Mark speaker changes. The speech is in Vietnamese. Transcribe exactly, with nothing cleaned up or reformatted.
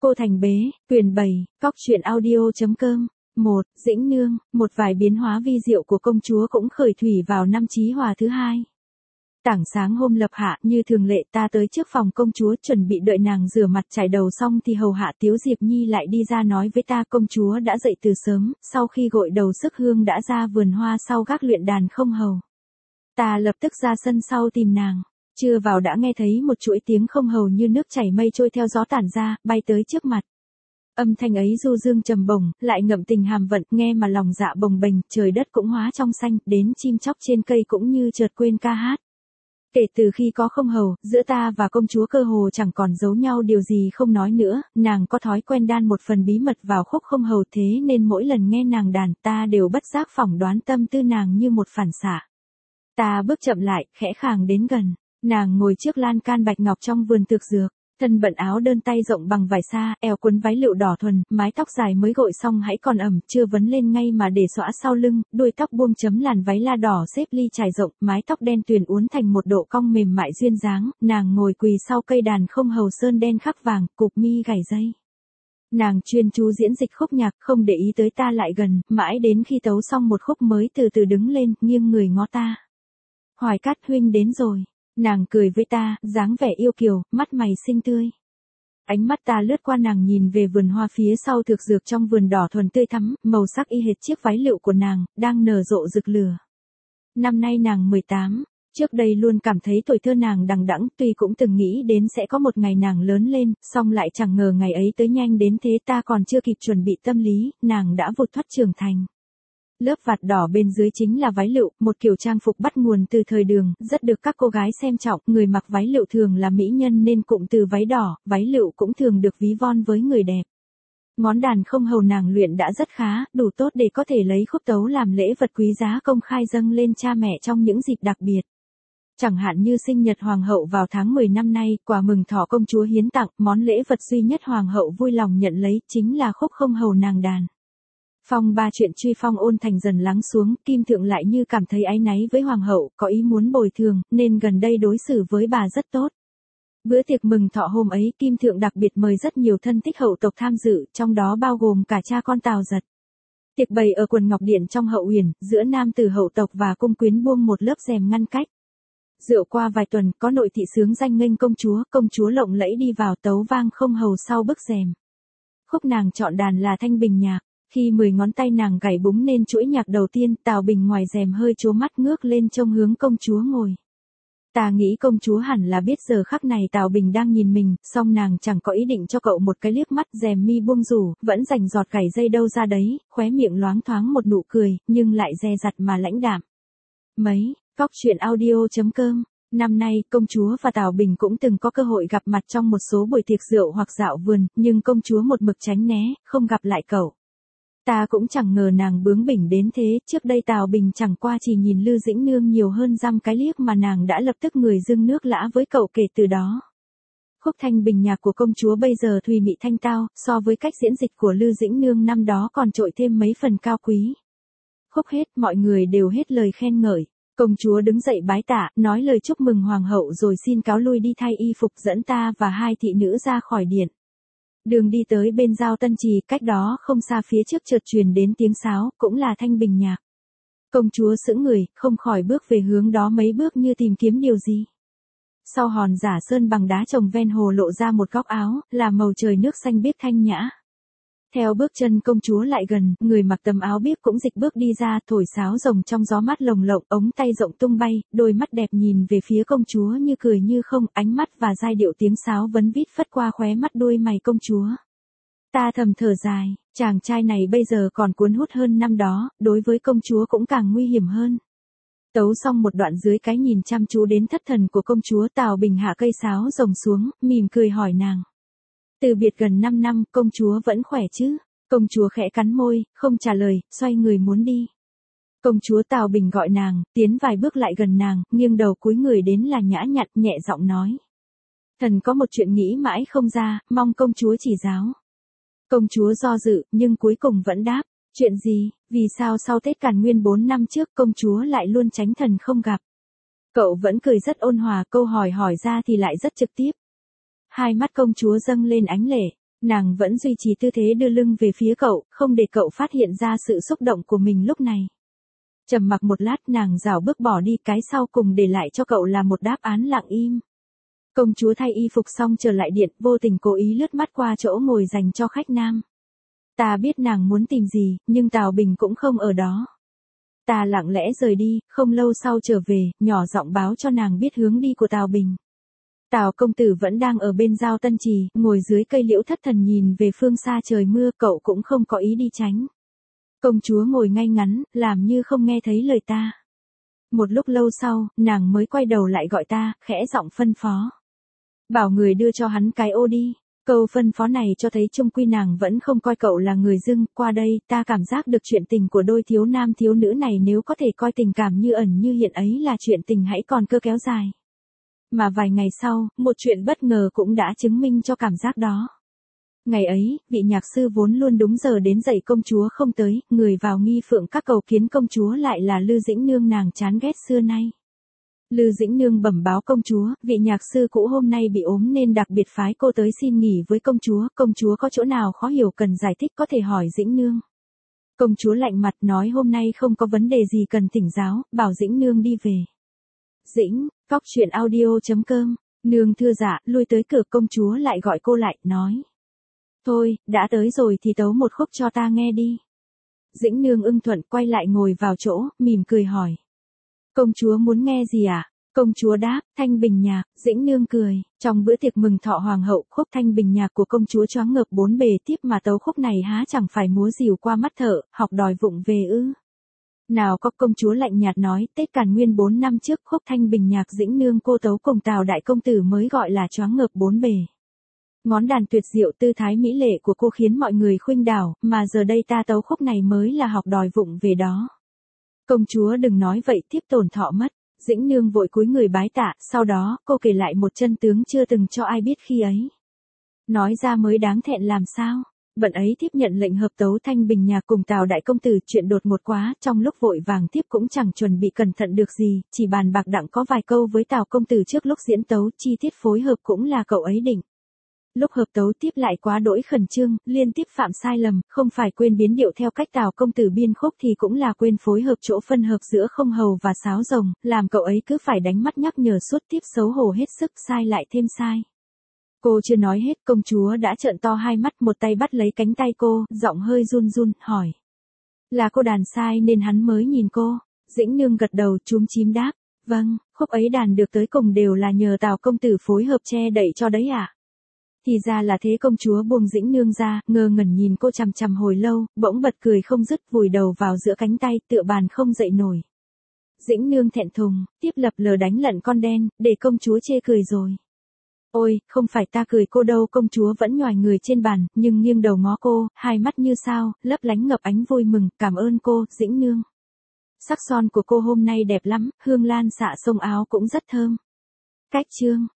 Speaker 1: Cô Thành Bế, quyền bảy, cóc truyện audio.com. một. Dĩnh Nương, một vài biến hóa vi diệu của công chúa cũng khởi thủy vào năm Chí Hòa thứ hai. Tảng sáng hôm lập hạ, như thường lệ ta tới trước phòng công chúa chuẩn bị đợi nàng rửa mặt chải đầu xong thì hầu hạ Tiếu Diệp Nhi lại đi ra nói với ta công chúa đã dậy từ sớm, sau khi gội đầu sức hương đã ra vườn hoa sau gác luyện đàn không hầu. Ta lập tức ra sân sau tìm nàng. Chưa vào đã nghe thấy một chuỗi tiếng không hầu như nước chảy mây trôi theo gió tản ra, bay tới trước mặt. Âm thanh ấy du dương trầm bổng, lại ngậm tình hàm vận, nghe mà lòng dạ bồng bềnh, trời đất cũng hóa trong xanh, đến chim chóc trên cây cũng như chợt quên ca hát. Kể từ khi có không hầu, giữa ta và công chúa cơ hồ chẳng còn giấu nhau điều gì không nói nữa, nàng có thói quen đan một phần bí mật vào khúc không hầu thế nên mỗi lần nghe nàng đàn ta đều bất giác phỏng đoán tâm tư nàng như một phản xạ. Ta bước chậm lại, khẽ khàng đến gần. Nàng ngồi trước lan can bạch ngọc trong vườn tược dược, thân bận áo đơn tay rộng bằng vải sa, eo quấn váy lụa đỏ thuần, mái tóc dài mới gội xong hãy còn ẩm, chưa vấn lên ngay mà để xõa sau lưng, đuôi tóc buông chấm làn váy la đỏ xếp ly trải rộng, mái tóc đen tuyền uốn thành một độ cong mềm mại duyên dáng, nàng ngồi quỳ sau cây đàn không hầu sơn đen khắc vàng, cục mi gảy dây. Nàng chuyên chú diễn dịch khúc nhạc, không để ý tới ta lại gần, mãi đến khi tấu xong một khúc mới từ từ đứng lên, nghiêng người ngó ta. Hoài Cát huynh đến rồi. Nàng cười với ta, dáng vẻ yêu kiều, mắt mày xinh tươi. Ánh mắt ta lướt qua nàng nhìn về vườn hoa phía sau thực dược trong vườn đỏ thuần tươi thắm, màu sắc y hệt chiếc váy lụa của nàng, đang nở rộ rực lửa. Năm nay nàng mười tám, trước đây luôn cảm thấy tuổi thơ nàng đằng đẵng, tuy cũng từng nghĩ đến sẽ có một ngày nàng lớn lên, song lại chẳng ngờ ngày ấy tới nhanh đến thế, ta còn chưa kịp chuẩn bị tâm lý, nàng đã vụt thoát trưởng thành. Lớp vạt đỏ bên dưới chính là váy lụa, một kiểu trang phục bắt nguồn từ thời Đường, rất được các cô gái xem trọng, người mặc váy lụa thường là mỹ nhân nên cụm từ váy đỏ, váy lụa cũng thường được ví von với người đẹp. Ngón đàn không hầu nàng luyện đã rất khá, đủ tốt để có thể lấy khúc tấu làm lễ vật quý giá công khai dâng lên cha mẹ trong những dịp đặc biệt. Chẳng hạn như sinh nhật hoàng hậu vào tháng mười năm nay, quà mừng thọ công chúa hiến tặng, món lễ vật duy nhất hoàng hậu vui lòng nhận lấy chính là khúc không hầu nàng đàn. Phong ba chuyện truy phong ôn thành dần lắng xuống, Kim Thượng lại như cảm thấy áy náy với hoàng hậu, có ý muốn bồi thường, nên gần đây đối xử với bà rất tốt. Bữa tiệc mừng thọ hôm ấy, Kim Thượng đặc biệt mời rất nhiều thân thích hậu tộc tham dự, trong đó bao gồm cả cha con Tào Giật. Tiệc bày ở quần ngọc điện trong hậu uyển, giữa nam tử hậu tộc và cung quyến buông một lớp rèm ngăn cách. Rượu qua vài tuần, có nội thị sướng danh nghênh công chúa, công chúa lộng lẫy đi vào tấu vang không hầu sau bức rèm. Khúc nàng chọn đàn là Thanh Bình nhạc. Khi mười ngón tay nàng gảy búng nên chuỗi nhạc đầu tiên, Tào Bình ngoài rèm hơi chố mắt ngước lên trông hướng công chúa ngồi. Ta nghĩ công chúa hẳn là biết giờ khắc này Tào Bình đang nhìn mình, song nàng chẳng có ý định cho cậu một cái liếc mắt, rèm mi buông rủ, vẫn rành giọt gảy dây đâu ra đấy, khóe miệng loáng thoáng một nụ cười, nhưng lại dè dặt mà lãnh đạm. Mấy, cóc truyện audio.com. Năm nay, công chúa và Tào Bình cũng từng có cơ hội gặp mặt trong một số buổi tiệc rượu hoặc dạo vườn, nhưng công chúa một mực tránh né, không gặp lại cậu. Ta cũng chẳng ngờ nàng bướng bỉnh đến thế, trước đây Tào Bình chẳng qua chỉ nhìn Lư Dĩnh Nương nhiều hơn dăm cái liếc mà nàng đã lập tức người dưng nước lã với cậu kể từ đó. Khúc Thanh Bình nhạc của công chúa bây giờ thùy mị thanh tao, so với cách diễn dịch của Lư Dĩnh Nương năm đó còn trội thêm mấy phần cao quý. Khúc hết, mọi người đều hết lời khen ngợi. Công chúa đứng dậy bái tạ, nói lời chúc mừng hoàng hậu rồi xin cáo lui đi thay y phục dẫn ta và hai thị nữ ra khỏi điện. Đường đi tới bên giao Tân Trì, cách đó không xa phía trước chợt truyền đến tiếng sáo, cũng là Thanh Bình nhạc. Công chúa sững người, không khỏi bước về hướng đó mấy bước như tìm kiếm điều gì. Sau hòn giả sơn bằng đá trồng ven hồ lộ ra một góc áo, là màu trời nước xanh biếc thanh nhã. Theo bước chân công chúa lại gần, người mặc tấm áo biếc cũng dịch bước đi ra, thổi sáo rồng trong gió mát lồng lộng, ống tay rộng tung bay, đôi mắt đẹp nhìn về phía công chúa như cười như không, ánh mắt và giai điệu tiếng sáo vấn vít phất qua khóe mắt đôi mày công chúa. Ta thầm thở dài, chàng trai này bây giờ còn cuốn hút hơn năm đó, đối với công chúa cũng càng nguy hiểm hơn. Tấu xong một đoạn dưới cái nhìn chăm chú đến thất thần của công chúa, Tào Bình hạ cây sáo rồng xuống, mỉm cười hỏi nàng. Từ biệt gần năm năm, công chúa vẫn khỏe chứ? Công chúa khẽ cắn môi, không trả lời, xoay người muốn đi. Công chúa Tào Bình gọi nàng, tiến vài bước lại gần nàng, nghiêng đầu cúi người đến là nhã nhặn, nhẹ giọng nói. Thần có một chuyện nghĩ mãi không ra, mong công chúa chỉ giáo. Công chúa do dự, nhưng cuối cùng vẫn đáp. Chuyện gì, vì sao sau Tết Càn Nguyên bốn năm trước công chúa lại luôn tránh thần không gặp? Cậu vẫn cười rất ôn hòa, câu hỏi hỏi ra thì lại rất trực tiếp. Hai mắt công chúa dâng lên ánh lệ, Nàng vẫn duy trì tư thế đưa lưng về phía cậu, không để cậu phát hiện ra sự xúc động của mình lúc này. Trầm mặc một lát nàng rảo bước bỏ đi, cái sau cùng để lại cho cậu là một đáp án lặng im. Công chúa thay y phục xong trở lại điện, vô tình cố ý lướt mắt qua chỗ ngồi dành cho khách nam. Ta biết nàng muốn tìm gì, nhưng Tào Bình cũng không ở đó. Ta lặng lẽ rời đi, không lâu sau trở về, nhỏ giọng báo cho nàng biết hướng đi của Tào Bình. Tào công tử vẫn đang ở bên Giao Tân Trì, ngồi dưới cây liễu thất thần nhìn về phương xa trời mưa, cậu cũng không có ý đi tránh. Công chúa ngồi ngay ngắn, làm như không nghe thấy lời ta. Một lúc lâu sau, nàng mới quay đầu lại gọi ta, khẽ giọng phân phó. Bảo người đưa cho hắn cái ô đi. Câu phân phó này cho thấy chung quy nàng vẫn không coi cậu là người dưng, qua đây ta cảm giác được chuyện tình của đôi thiếu nam thiếu nữ này nếu có thể coi tình cảm như ẩn như hiện ấy là chuyện tình hãy còn cơ kéo dài. Mà vài ngày sau, một chuyện bất ngờ cũng đã chứng minh cho cảm giác đó. Ngày ấy, vị nhạc sư vốn luôn đúng giờ đến dạy công chúa không tới, người vào nghi phượng các cầu kiến công chúa lại là Lư Dĩnh Nương nàng chán ghét xưa nay. Lư Dĩnh Nương bẩm báo công chúa, vị nhạc sư cũ hôm nay bị ốm nên đặc biệt phái cô tới xin nghỉ với công chúa, công chúa có chỗ nào khó hiểu cần giải thích có thể hỏi Dĩnh Nương. Công chúa lạnh mặt nói hôm nay không có vấn đề gì cần thỉnh giáo, bảo Dĩnh Nương đi về. Dĩnh, cóc truyện audio chấm com, nương thưa dạ, lui tới cửa công chúa lại gọi cô lại, nói. Thôi, đã tới rồi thì tấu một khúc cho ta nghe đi. Dĩnh Nương ưng thuận quay lại ngồi vào chỗ, mỉm cười hỏi. Công chúa muốn nghe gì à? Công chúa đáp, Thanh Bình Nhạc. Dĩnh Nương cười, trong bữa tiệc mừng thọ hoàng hậu, khúc Thanh Bình Nhạc của công chúa choáng ngợp bốn bề tiếp mà tấu khúc này há chẳng phải múa rìu qua mắt thợ, học đòi vụng về ư. Nào có, công chúa lạnh nhạt nói, Tết Càn Nguyên bốn năm trước khúc Thanh Bình Nhạc Dĩnh Nương cô tấu cùng Tào đại công tử mới gọi là choáng ngợp bốn bề. Ngón đàn tuyệt diệu tư thái mỹ lệ của cô khiến mọi người khuynh đảo, mà giờ đây ta tấu khúc này mới là học đòi vụng về đó. Công chúa đừng nói vậy tiếp tổn thọ mất. Dĩnh Nương vội cúi người bái tạ, sau đó cô kể lại một chân tướng chưa từng cho ai biết khi ấy. Nói ra mới đáng thẹn làm sao. Bận ấy tiếp nhận lệnh hợp tấu Thanh Bình Nhạc cùng Tào đại công tử, chuyện đột ngột quá, trong lúc vội vàng tiếp cũng chẳng chuẩn bị cẩn thận được gì, chỉ bàn bạc đặng có vài câu với Tào công tử trước lúc diễn tấu, chi tiết phối hợp cũng là cậu ấy định. Lúc hợp tấu tiếp lại quá đỗi khẩn trương, liên tiếp phạm sai lầm, không phải quên biến điệu theo cách Tào công tử biên khúc thì cũng là quên phối hợp chỗ phân hợp giữa không hầu và sáo rồng, làm cậu ấy cứ phải đánh mắt nhắc nhở suốt, tiếp xấu hổ hết sức, sai lại thêm sai. Cô chưa nói hết, công chúa đã trợn to hai mắt, một tay bắt lấy cánh tay cô, giọng hơi run run, hỏi. Là cô đàn sai nên hắn mới nhìn cô. Dĩnh Nương gật đầu, chúm chím đáp. Vâng, khúc ấy đàn được tới cùng đều là nhờ Tào công tử phối hợp che đậy cho đấy ạ. À? Thì ra là thế. Công chúa buông Dĩnh Nương ra, ngơ ngẩn nhìn cô chằm chằm hồi lâu, bỗng bật cười không dứt, vùi đầu vào giữa cánh tay, tựa bàn không dậy nổi. Dĩnh Nương thẹn thùng, tiếp lập lờ đánh lận con đen, để công chúa chê cười rồi. Ôi, không phải ta cười cô đâu. Công chúa vẫn nhoài người trên bàn, nhưng nghiêng đầu ngó cô, hai mắt như sao, lấp lánh ngập ánh vui mừng, cảm ơn cô, Dĩnh Nương. Sắc son của cô hôm nay đẹp lắm, hương lan xạ sông áo cũng rất thơm. Cách chương.